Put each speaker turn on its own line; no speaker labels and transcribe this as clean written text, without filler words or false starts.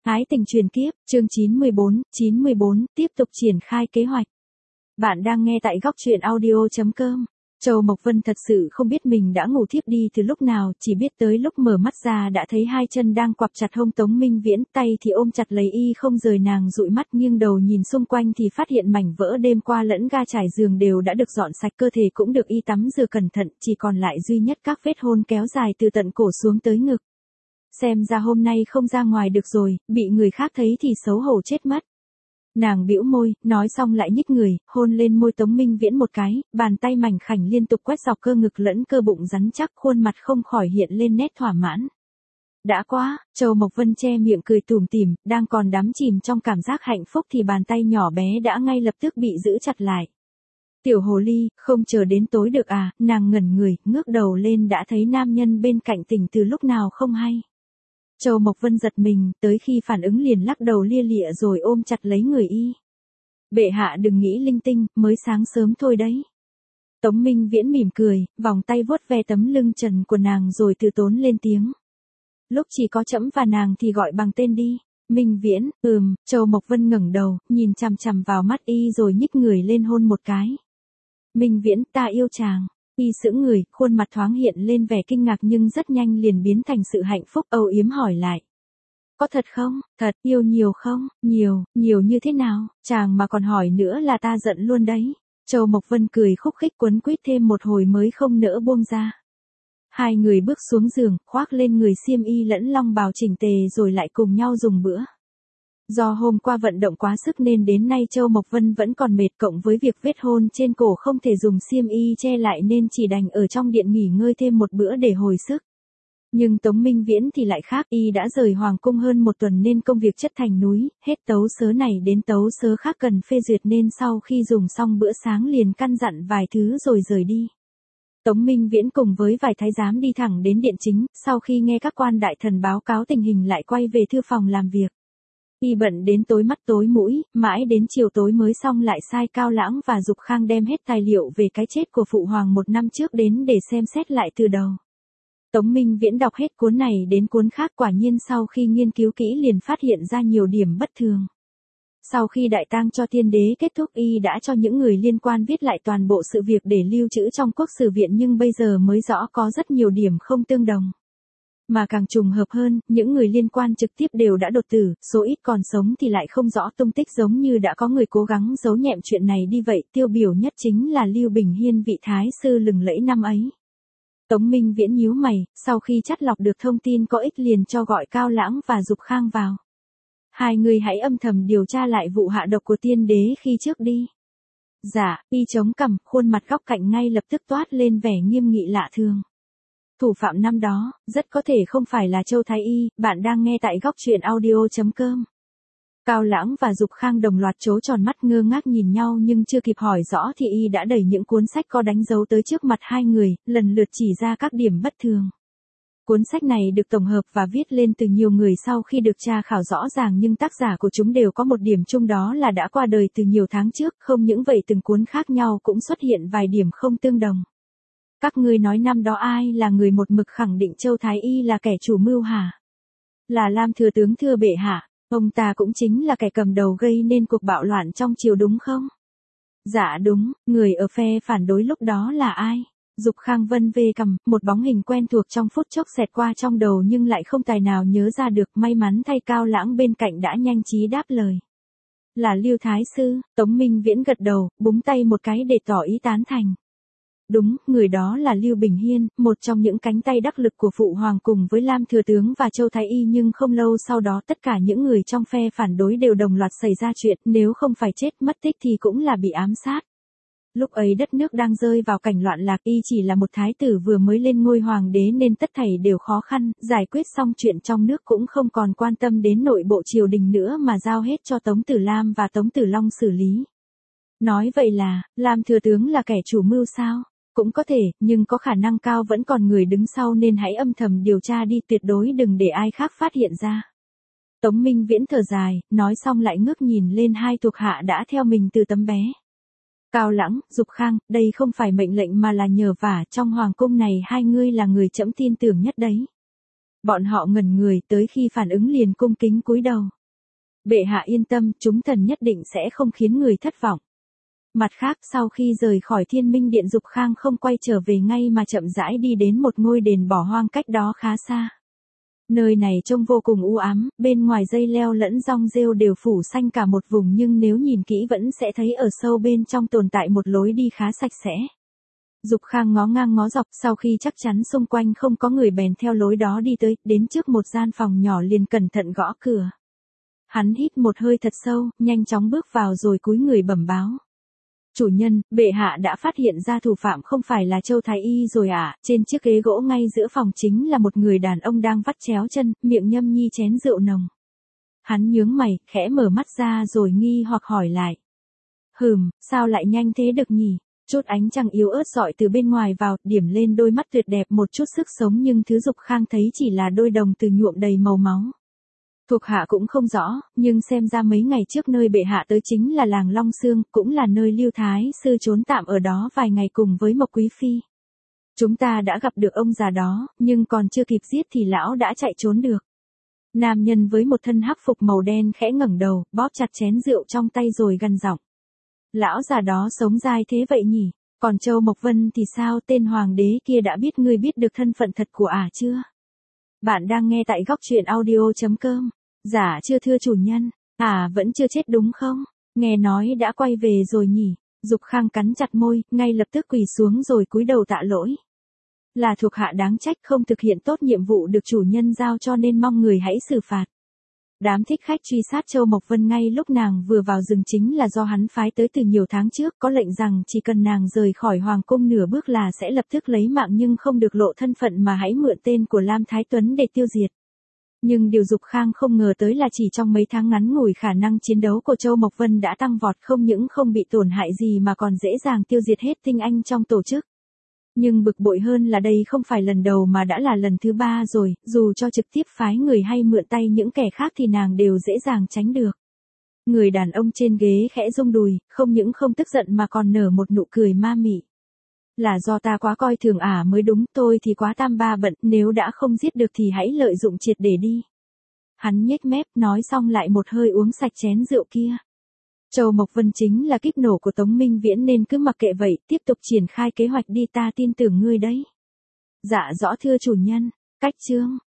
Ái tình truyền kiếp, chương 94, tiếp tục triển khai kế hoạch. Bạn đang nghe tại góc truyện audio.com. Châu Mộc Vân thật sự không biết mình đã ngủ thiếp đi từ lúc nào, chỉ biết tới lúc mở mắt ra đã thấy hai chân đang quặp chặt hông Tống Minh Viễn, tay thì ôm chặt lấy y không rời nàng, dụi mắt nghiêng đầu nhìn xung quanh thì phát hiện mảnh vỡ đêm qua lẫn ga trải giường đều đã được dọn sạch, cơ thể cũng được y tắm rửa cẩn thận, chỉ còn lại duy nhất các vết hôn kéo dài từ tận cổ xuống tới ngực. Xem ra hôm nay không ra ngoài được rồi, bị người khác thấy thì xấu hổ chết mất. Nàng bĩu môi, nói xong lại nhích người, hôn lên môi Tống Minh Viễn một cái, bàn tay mảnh khảnh liên tục quét dọc cơ ngực lẫn cơ bụng rắn chắc, khuôn mặt không khỏi hiện lên nét thỏa mãn. Đã quá, Châu Mộc Vân che miệng cười tủm tỉm, đang còn đắm chìm trong cảm giác hạnh phúc thì bàn tay nhỏ bé đã ngay lập tức bị giữ chặt lại. Tiểu hồ ly, không chờ đến tối được à? Nàng ngẩn người, ngước đầu lên đã thấy nam nhân bên cạnh tỉnh từ lúc nào không hay. Châu Mộc Vân giật mình, tới khi phản ứng liền lắc đầu lia lịa rồi ôm chặt lấy người y. Bệ hạ đừng nghĩ linh tinh, mới sáng sớm thôi đấy. Tống Minh Viễn mỉm cười, vòng tay vuốt ve tấm lưng trần của nàng rồi từ tốn lên tiếng. Lúc chỉ có trẫm và nàng thì gọi bằng tên đi. Minh Viễn, Châu Mộc Vân ngẩng đầu, nhìn chằm chằm vào mắt y rồi nhích người lên hôn một cái. Minh Viễn, ta yêu chàng. Y sững người, khuôn mặt thoáng hiện lên vẻ kinh ngạc nhưng rất nhanh liền biến thành sự hạnh phúc, âu yếm hỏi lại. Có thật không? Thật, yêu nhiều không? Nhiều như thế nào? Chàng mà còn hỏi nữa là ta giận luôn đấy. Châu Mộc Vân cười khúc khích quấn quýt thêm một hồi mới không nỡ buông ra. Hai người bước xuống giường, khoác lên người xiêm y lẫn long bào chỉnh tề rồi lại cùng nhau dùng bữa. Do hôm qua vận động quá sức nên đến nay Châu Mộc Vân vẫn còn mệt, cộng với việc vết hôn trên cổ không thể dùng xiêm y che lại nên chỉ đành ở trong điện nghỉ ngơi thêm một bữa để hồi sức. Nhưng Tống Minh Viễn thì lại khác, y đã rời hoàng cung hơn một tuần nên công việc chất thành núi, hết tấu sớ này đến tấu sớ khác cần phê duyệt nên sau khi dùng xong bữa sáng liền căn dặn vài thứ rồi rời đi. Tống Minh Viễn cùng với vài thái giám đi thẳng đến điện chính, sau khi nghe các quan đại thần báo cáo tình hình lại quay về thư phòng làm việc. Y bận đến tối mắt tối mũi, mãi đến chiều tối mới xong lại sai Cao Lãng và Dục Khang đem hết tài liệu về cái chết của Phụ Hoàng một năm trước đến để xem xét lại từ đầu. Tống Minh Viễn đọc hết cuốn này đến cuốn khác, quả nhiên sau khi nghiên cứu kỹ liền phát hiện ra nhiều điểm bất thường. Sau khi đại tang cho tiên đế kết thúc, y đã cho những người liên quan viết lại toàn bộ sự việc để lưu trữ trong quốc sử viện, nhưng bây giờ mới rõ có rất nhiều điểm không tương đồng. Mà càng trùng hợp hơn, những người liên quan trực tiếp đều đã đột tử, số ít còn sống thì lại không rõ tung tích, giống như đã có người cố gắng giấu nhẹm chuyện này đi vậy. Tiêu biểu nhất chính là Lưu Bình Hiên, vị thái sư lừng lẫy năm ấy. Tống Minh Viễn nhíu mày, sau khi chắt lọc được thông tin có ích liền cho gọi Cao Lãng và Dục Khang vào. Hai người hãy âm thầm điều tra lại vụ hạ độc của tiên đế khi trước đi. Dạ, y chống cằm, khuôn mặt góc cạnh ngay lập tức toát lên vẻ nghiêm nghị lạ thường. Thủ phạm năm đó, rất có thể không phải là Châu Thái Y. Bạn đang nghe tại góc truyện audio.com. Cao Lãng và Dục Khang đồng loạt trố tròn mắt ngơ ngác nhìn nhau, nhưng chưa kịp hỏi rõ thì y đã đẩy những cuốn sách có đánh dấu tới trước mặt hai người, lần lượt chỉ ra các điểm bất thường. Cuốn sách này được tổng hợp và viết lên từ nhiều người sau khi được tra khảo rõ ràng, nhưng tác giả của chúng đều có một điểm chung, đó là đã qua đời từ nhiều tháng trước. Không những vậy, từng cuốn khác nhau cũng xuất hiện vài điểm không tương đồng. Các ngươi nói năm đó ai là người một mực khẳng định Châu Thái Y là kẻ chủ mưu hả? Là Lam thừa tướng, thưa bệ hạ. Ông ta cũng chính là kẻ cầm đầu gây nên cuộc bạo loạn trong triều đúng không? Dạ đúng, người ở phe phản đối lúc đó là ai? Dục Khang vân vê cằm, một bóng hình quen thuộc trong phút chốc xẹt qua trong đầu nhưng lại không tài nào nhớ ra được. May mắn thay, Cao Lãng bên cạnh đã nhanh trí đáp lời. Là Lưu Thái Sư. Tống Minh Viễn gật đầu, búng tay một cái để tỏ ý tán thành. Đúng, người đó là Lưu Bình Hiên, một trong những cánh tay đắc lực của Phụ Hoàng cùng với Lam thừa tướng và Châu Thái Y, nhưng không lâu sau đó tất cả những người trong phe phản đối đều đồng loạt xảy ra chuyện, nếu không phải chết mất tích thì cũng là bị ám sát. Lúc ấy đất nước đang rơi vào cảnh loạn lạc, y chỉ là một thái tử vừa mới lên ngôi hoàng đế nên tất thảy đều khó khăn, giải quyết xong chuyện trong nước cũng không còn quan tâm đến nội bộ triều đình nữa mà giao hết cho Tống Tử Lam và Tống Tử Long xử lý. Nói vậy là, Lam thừa tướng là kẻ chủ mưu sao? Cũng có thể, nhưng có khả năng cao vẫn còn người đứng sau nên hãy âm thầm điều tra đi, tuyệt đối đừng để ai khác phát hiện ra. Tống Minh Viễn thở dài, nói xong lại ngước nhìn lên hai thuộc hạ đã theo mình từ tấm bé. Cao Lãng, Dục Khang, đây không phải mệnh lệnh mà là nhờ vả, trong hoàng cung này hai ngươi là người trẫm tin tưởng nhất đấy. Bọn họ ngẩn người, tới khi phản ứng liền cung kính cúi đầu. Bệ hạ yên tâm, chúng thần nhất định sẽ không khiến người thất vọng. Mặt khác, sau khi rời khỏi Thiên Minh Điện, Dục Khang không quay trở về ngay mà chậm rãi đi đến một ngôi đền bỏ hoang cách đó khá xa. Nơi này trông vô cùng u ám, bên ngoài dây leo lẫn rong rêu đều phủ xanh cả một vùng, nhưng nếu nhìn kỹ vẫn sẽ thấy ở sâu bên trong tồn tại một lối đi khá sạch sẽ. Dục Khang ngó ngang ngó dọc, sau khi chắc chắn xung quanh không có người bèn theo lối đó đi tới, đến trước một gian phòng nhỏ liền cẩn thận gõ cửa. Hắn hít một hơi thật sâu, nhanh chóng bước vào rồi cúi người bẩm báo. Chủ nhân, bệ hạ đã phát hiện ra thủ phạm không phải là Châu Thái Y rồi ạ. Trên chiếc ghế gỗ ngay giữa phòng chính là một người đàn ông đang vắt chéo chân, miệng nhâm nhi chén rượu nồng. Hắn nhướng mày, khẽ mở mắt ra rồi nghi hoặc hỏi lại. Sao lại nhanh thế được nhỉ? Chút ánh trăng yếu ớt rọi từ bên ngoài vào, điểm lên đôi mắt tuyệt đẹp một chút sức sống, nhưng thứ Dục Khang thấy chỉ là đôi đồng từ nhuộm đầy màu máu. Thuộc hạ cũng không rõ, nhưng xem ra mấy ngày trước nơi bệ hạ tới chính là làng Long Xương, cũng là nơi Lưu Thái sư trốn tạm ở đó vài ngày cùng với Mộc Quý Phi. Chúng ta đã gặp được ông già đó, nhưng còn chưa kịp giết thì lão đã chạy trốn được. Nam nhân với một thân hắc phục màu đen khẽ ngẩng đầu, bóp chặt chén rượu trong tay rồi gằn giọng. Lão già đó sống dai thế vậy nhỉ? Còn Châu Mộc Vân thì sao, tên hoàng đế kia đã biết ngươi biết được thân phận thật của ả chưa? Bạn đang nghe tại góc truyện audio.com. Dạ chưa thưa chủ nhân, vẫn chưa chết đúng không? Nghe nói đã quay về rồi nhỉ? Dục Khang cắn chặt môi, ngay lập tức quỳ xuống rồi cúi đầu tạ lỗi. Là thuộc hạ đáng trách không thực hiện tốt nhiệm vụ được chủ nhân giao cho nên mong người hãy xử phạt. Đám thích khách truy sát Châu Mộc Vân ngay lúc nàng vừa vào rừng chính là do hắn phái tới từ nhiều tháng trước, có lệnh rằng chỉ cần nàng rời khỏi hoàng cung nửa bước là sẽ lập tức lấy mạng, nhưng không được lộ thân phận mà hãy mượn tên của Lam Thái Tuấn để tiêu diệt. Nhưng điều Dục Khang không ngờ tới là chỉ trong mấy tháng ngắn ngủi khả năng chiến đấu của Châu Mộc Vân đã tăng vọt, không những không bị tổn hại gì mà còn dễ dàng tiêu diệt hết tinh anh trong tổ chức. Nhưng bực bội hơn là đây không phải lần đầu mà đã là lần thứ 3 rồi, dù cho trực tiếp phái người hay mượn tay những kẻ khác thì nàng đều dễ dàng tránh được. Người đàn ông trên ghế khẽ rung đùi, không những không tức giận mà còn nở một nụ cười ma mị. Là do ta quá coi thường ả mới đúng, tôi thì quá tam ba bận, nếu đã không giết được thì hãy lợi dụng triệt để đi. Hắn nhếch mép, nói xong lại một hơi uống sạch chén rượu kia. Châu Mộc Vân chính là kíp nổ của Tống Minh Viễn nên cứ mặc kệ vậy, tiếp tục triển khai kế hoạch đi, ta tin tưởng ngươi đấy. Dạ rõ thưa chủ nhân. Cách chương